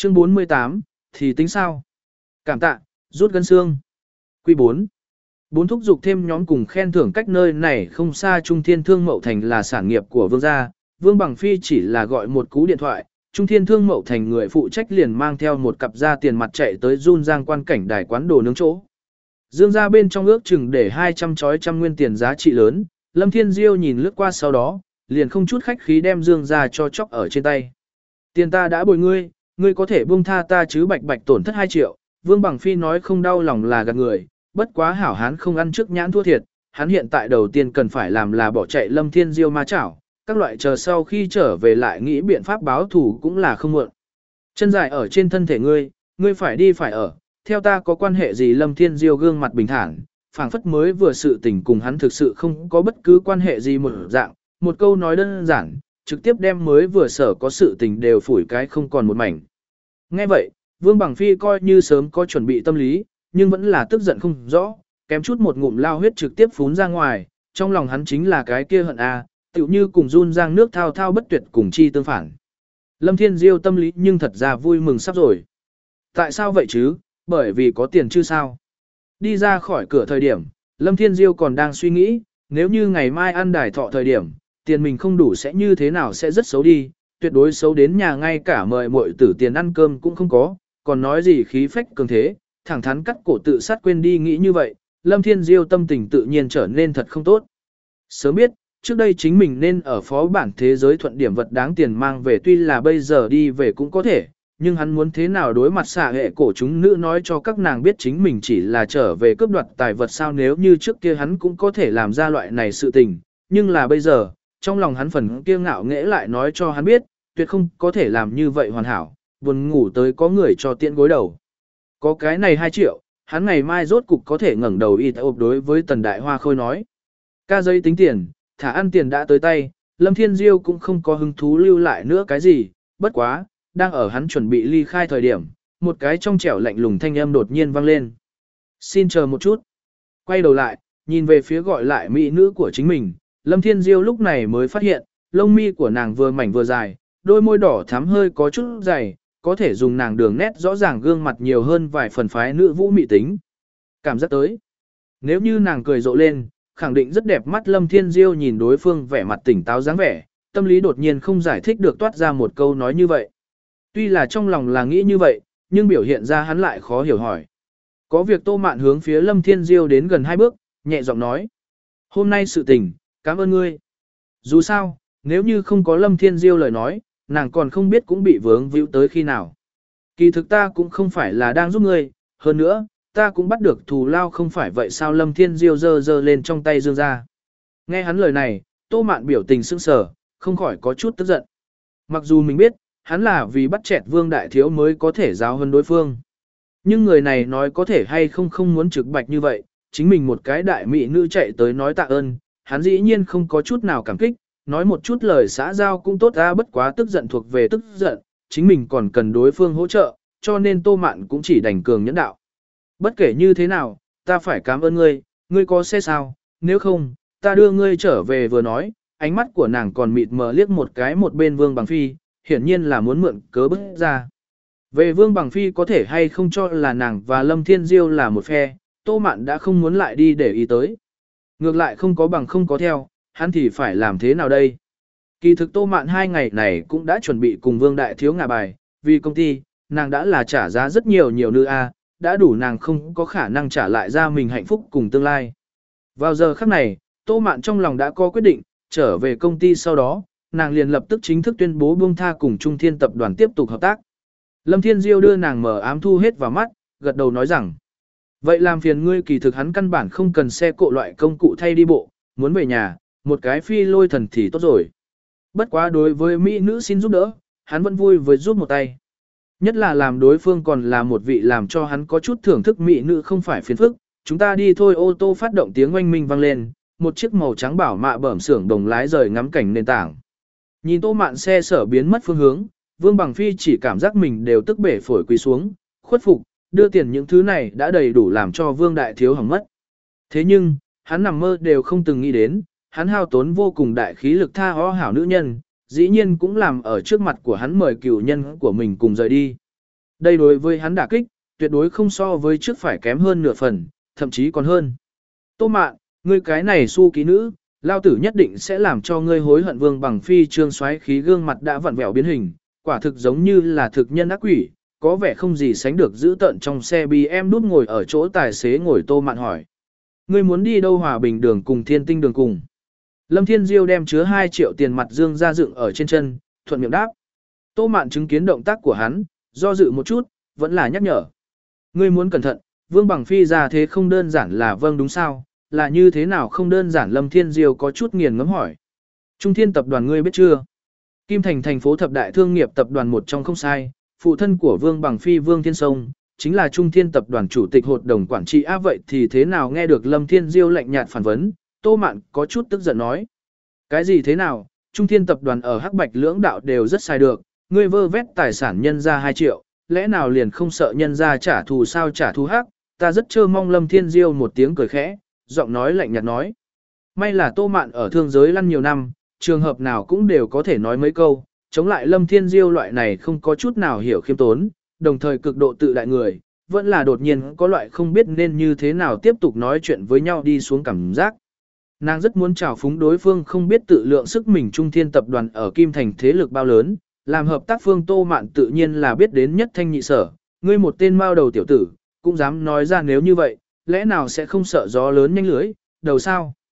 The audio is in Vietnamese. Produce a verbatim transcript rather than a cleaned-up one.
Chương bốn mươi tám, thì tính sao? Cảm tạ, rút gân xương. Quy bốn. Bốn thúc dục thêm nhóm cùng khen thưởng cách nơi này không xa Trung Thiên Thương Mậu Thành là sản nghiệp của Vương gia. Vương Bằng Phi chỉ là gọi một cú điện thoại, Trung Thiên Thương Mậu Thành người phụ trách liền mang theo một cặp da tiền mặt chạy tới Jun Giang quan cảnh đài quán đồ nướng chỗ. Dương gia bên trong ước chừng để hai trăm chói trăm nguyên tiền giá trị lớn, Lâm Thiên Diêu nhìn lướt qua sau đó, liền không chút khách khí đem Dương gia cho chóc ở trên tay. Tiền ta đã bồi ngươi, ngươi có thể buông tha ta chứ bạch bạch tổn thất hai triệu, Vương Bằng Phi nói không đau lòng là gạt người, bất quá hảo hán không ăn trước nhãn thua thiệt, hắn hiện tại đầu tiên cần phải làm là bỏ chạy Lâm Thiên Diêu ma chảo, các loại chờ sau khi trở về lại nghĩ biện pháp báo thù cũng là không muộn. Chân dài ở trên thân thể ngươi, ngươi phải đi phải ở, theo ta có quan hệ gì? Lâm Thiên Diêu gương mặt bình thản, phảng phất mới vừa sự tình cùng hắn thực sự không có bất cứ quan hệ gì một dạng, một câu nói đơn giản, trực tiếp đem mới vừa sở có sự tình đều phủi cái không còn một mảnh. Nghe vậy, Vương Bằng Phi coi như sớm có chuẩn bị tâm lý, nhưng vẫn là tức giận không rõ, kém chút một ngụm lao huyết trực tiếp phún ra ngoài, trong lòng hắn chính là cái kia hận a, tựu như cùng Jun Giang nước thao thao bất tuyệt cùng chi tương phản. Lâm Thiên Diêu tâm lý nhưng thật ra vui mừng sắp rồi. Tại sao vậy chứ? Bởi vì có tiền chứ sao? Đi ra khỏi cửa thời điểm, Lâm Thiên Diêu còn đang suy nghĩ, nếu như ngày mai ăn đài thọ thời điểm, tiền mình không đủ sẽ như thế nào, sẽ rất xấu đi, tuyệt đối xấu đến nhà ngay cả mời muội tử tiền ăn cơm cũng không có, còn nói gì khí phách cường thế, thẳng thắn cắt cổ tự sát quên đi. Nghĩ như vậy, Lâm Thiên Diêu tâm tình tự nhiên trở nên thật không tốt. Sớm biết, trước đây chính mình nên ở phó bản thế giới thuận điểm vật đáng tiền mang về, tuy là bây giờ đi về cũng có thể, nhưng hắn muốn thế nào đối mặt xạ hệ cổ chúng nữ nói cho các nàng biết chính mình chỉ là trở về cướp đoạt tài vật sao? Nếu như trước kia hắn cũng có thể làm ra loại này sự tình, nhưng là bây giờ, trong lòng hắn phần kia ngạo nghễ lại nói cho hắn biết, tuyệt không có thể làm như vậy hoàn hảo, buồn ngủ tới có người cho tiện gối đầu. Có cái này hai triệu, hắn ngày mai rốt cục có thể ngẩng đầu y ộp đối với Tần Đại Hoa Khôi nói. Ca giấy tính tiền, thả ăn tiền đã tới tay, Lâm Thiên Diêu cũng không có hứng thú lưu lại nữa cái gì, bất quá, đang ở hắn chuẩn bị ly khai thời điểm, một cái trong trẻo lạnh lùng thanh âm đột nhiên vang lên. Xin chờ một chút. Quay đầu lại, nhìn về phía gọi lại mỹ nữ của chính mình, Lâm Thiên Diêu lúc này mới phát hiện, lông mi của nàng vừa mảnh vừa dài, đôi môi đỏ thắm hơi có chút dày, có thể dùng nàng đường nét rõ ràng gương mặt nhiều hơn vài phần phái nữ vũ mị tính. Cảm giác tới. Nếu như nàng cười rộ lên, khẳng định rất đẹp mắt. Lâm Thiên Diêu nhìn đối phương vẻ mặt tỉnh táo dáng vẻ, tâm lý đột nhiên không giải thích được toát ra một câu nói như vậy. Tuy là trong lòng là nghĩ như vậy, nhưng biểu hiện ra hắn lại khó hiểu hỏi. Có việc Tô Mạn hướng phía Lâm Thiên Diêu đến gần hai bước, nhẹ giọng nói. Hôm nay sự tình, cảm ơn ngươi. Dù sao, nếu như không có Lâm Thiên Diêu lời nói, nàng còn không biết cũng bị vướng víu tới khi nào. Kỳ thực ta cũng không phải là đang giúp ngươi, hơn nữa, ta cũng bắt được thù lao không phải vậy sao? Lâm Thiên Diêu giơ giơ lên trong tay dương ra. Nghe hắn lời này, Tô Mạn biểu tình sững sờ, không khỏi có chút tức giận. Mặc dù mình biết, hắn là vì bắt chẹt Vương Đại Thiếu mới có thể giáo hơn đối phương. Nhưng người này nói có thể hay không không muốn trực bạch như vậy, chính mình một cái đại mỹ nữ chạy tới nói tạ ơn, hắn dĩ nhiên không có chút nào cảm kích, nói một chút lời xã giao cũng tốt ra, bất quá tức giận thuộc về tức giận, chính mình còn cần đối phương hỗ trợ, cho nên Tô Mạn cũng chỉ đành cường nhẫn đạo. Bất kể như thế nào, ta phải cảm ơn ngươi, ngươi có xe sao, nếu không, ta đưa ngươi trở về. Vừa nói, ánh mắt của nàng còn mịt mờ liếc một cái một bên Vương Bằng Phi, hiển nhiên là muốn mượn cớ bức ra. Về Vương Bằng Phi có thể hay không cho là nàng và Lâm Thiên Diêu là một phe, Tô Mạn đã không muốn lại đi để ý tới. Ngược lại không có bằng không có theo, hắn thì phải làm thế nào đây? Kỳ thực Tô Mạn hai ngày này cũng đã chuẩn bị cùng Vương Đại Thiếu ngả bài, vì công ty, nàng đã là trả giá rất nhiều nhiều nữ a, đã đủ nàng không có khả năng trả lại ra mình hạnh phúc cùng tương lai. Vào giờ khắc này, Tô Mạn trong lòng đã có quyết định, trở về công ty sau đó, nàng liền lập tức chính thức tuyên bố buông tha cùng Trung Thiên tập đoàn tiếp tục hợp tác. Lâm Thiên Diêu đưa nàng mở ám thu hết vào mắt, gật đầu nói rằng, vậy làm phiền ngươi. Kỳ thực hắn căn bản không cần xe cộ loại công cụ thay đi bộ, muốn về nhà, một cái phi lôi thần thì tốt rồi. Bất quá đối với mỹ nữ xin giúp đỡ, hắn vẫn vui với giúp một tay. Nhất là làm đối phương còn là một vị làm cho hắn có chút thưởng thức mỹ nữ không phải phiền phức. Chúng ta đi thôi. Ô tô phát động tiếng oanh minh vang lên, một chiếc màu trắng bảo mạ bẩm xưởng đồng lái rời ngắm cảnh nền tảng. Nhìn Tô Mạn xe sở biến mất phương hướng, Vương Bằng Phi chỉ cảm giác mình đều tức bể phổi quỳ xuống, khuất phục, đưa tiền những thứ này đã đầy đủ làm cho Vương Đại Thiếu hỏng mất. Thế nhưng, hắn nằm mơ đều không từng nghĩ đến, hắn hao tốn vô cùng đại khí lực tha ho hảo nữ nhân, dĩ nhiên cũng làm ở trước mặt của hắn mời cựu nhân của mình cùng rời đi. Đây đối với hắn đả kích, tuyệt đối không so với trước phải kém hơn nửa phần, thậm chí còn hơn. Tô Mạn, ngươi cái này su ký nữ, lao tử nhất định sẽ làm cho ngươi hối hận. Vương Bằng Phi trương xoáy khí gương mặt đã vặn vẹo biến hình, quả thực giống như là thực nhân ác quỷ, có vẻ không gì sánh được giữ tợn. Trong xe bê em đút ngồi ở chỗ tài xế ngồi Tô Mạn hỏi. Ngươi muốn đi đâu? Hòa Bình đường cùng Thiên Tinh đường cùng. Lâm Thiên Diêu đem chứa hai triệu tiền mặt dương ra dựng ở trên chân, thuận miệng đáp. Tô Mạn chứng kiến động tác của hắn, do dự một chút, vẫn là nhắc nhở. Ngươi muốn cẩn thận, Vương Bằng Phi ra thế không đơn giản là vâng đúng sao, là như thế nào không đơn giản? Lâm Thiên Diêu có chút nghiền ngẫm hỏi. Trung Thiên tập đoàn ngươi biết chưa? Kim Thành thành phố thập đại thương nghiệp tập đoàn một trong không sai, phụ thân của Vương Bằng Phi Vương Thiên Sông, chính là Trung Thiên tập đoàn chủ tịch hội đồng quản trị. Á vậy thì thế nào? Nghe được Lâm Thiên Diêu lạnh nhạt phản vấn, Tô Mạn có chút tức giận nói. Cái gì thế nào? Trung Thiên tập đoàn ở Hắc Bạch lưỡng đạo đều rất sai được, ngươi vơ vét tài sản nhân ra hai triệu, lẽ nào liền không sợ nhân ra trả thù sao? Trả thù hắc, ta rất trơ mong. Lâm Thiên Diêu một tiếng cười khẽ, giọng nói lạnh nhạt nói. May là Tô Mạn ở thương giới lăn nhiều năm, trường hợp nào cũng đều có thể nói mấy câu, chống lại Lâm Thiên Diêu loại này không có chút nào hiểu khiêm tốn, đồng thời cực độ tự đại người, vẫn là đột nhiên có loại không biết nên như thế nào tiếp tục nói chuyện với nhau đi xuống cảm giác. Nàng rất muốn trào phúng đối phương không biết tự lượng sức mình. Trung Thiên tập đoàn ở Kim Thành thế lực bao lớn, làm hợp tác phương Tô Mạn tự nhiên là biết đến nhất thanh nhị sở, ngươi một tên mao đầu tiểu tử, cũng dám nói ra nếu như vậy, lẽ nào sẽ không sợ gió lớn nhanh lưới, đầu sao?